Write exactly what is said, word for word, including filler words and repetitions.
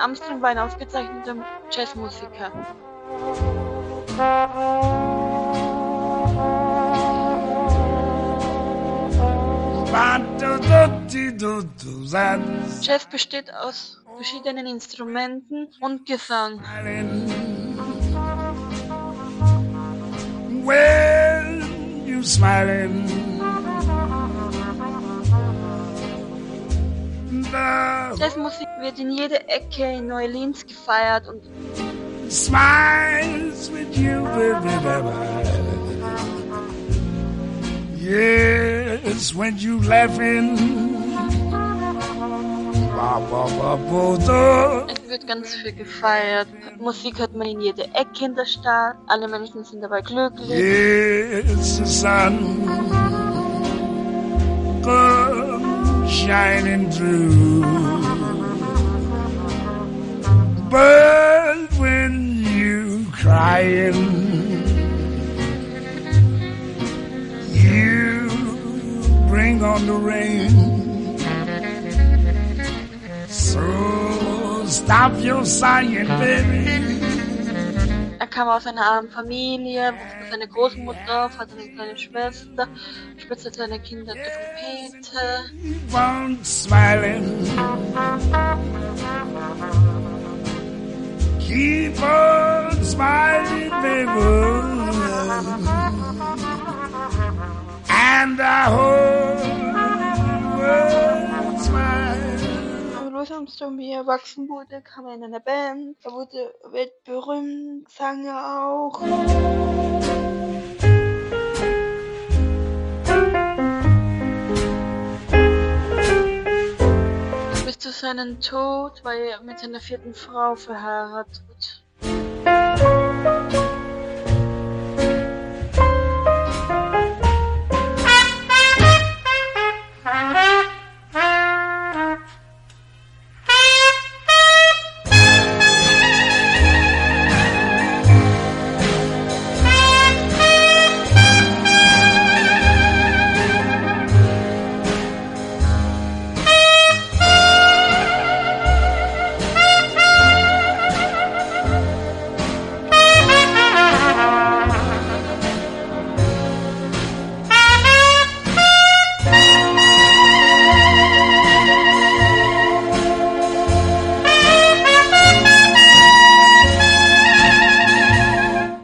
Armstrong war ein ausgezeichneter Jazzmusiker. Jazz besteht aus verschiedenen Instrumenten und Gesang. When you smiling, Jazzmusik wird in jeder Ecke in New Orleans gefeiert und smiles with you, baby, baby. Yes, when you laughing. Es wird ganz viel gefeiert. Musik hört man in jeder Ecke in der Stadt. Alle Menschen sind dabei glücklich. Yes, the sun comes shining through. But when you crying, you bring on the rain. So stop your sighing, baby. Er kam aus einer armen Familie, seine Großmutter hatte eine kleine Schwester, spielte seine Kinder Trompete. Keep on smiling. Keep on smiling, baby. And I hope world smile. Louis Armstrong, wie er erwachsen wurde, kam er in eine Band. Er wurde weltberühmt, sang er auch. Bis zu seinem Tod war er mit seiner vierten Frau verheiratet.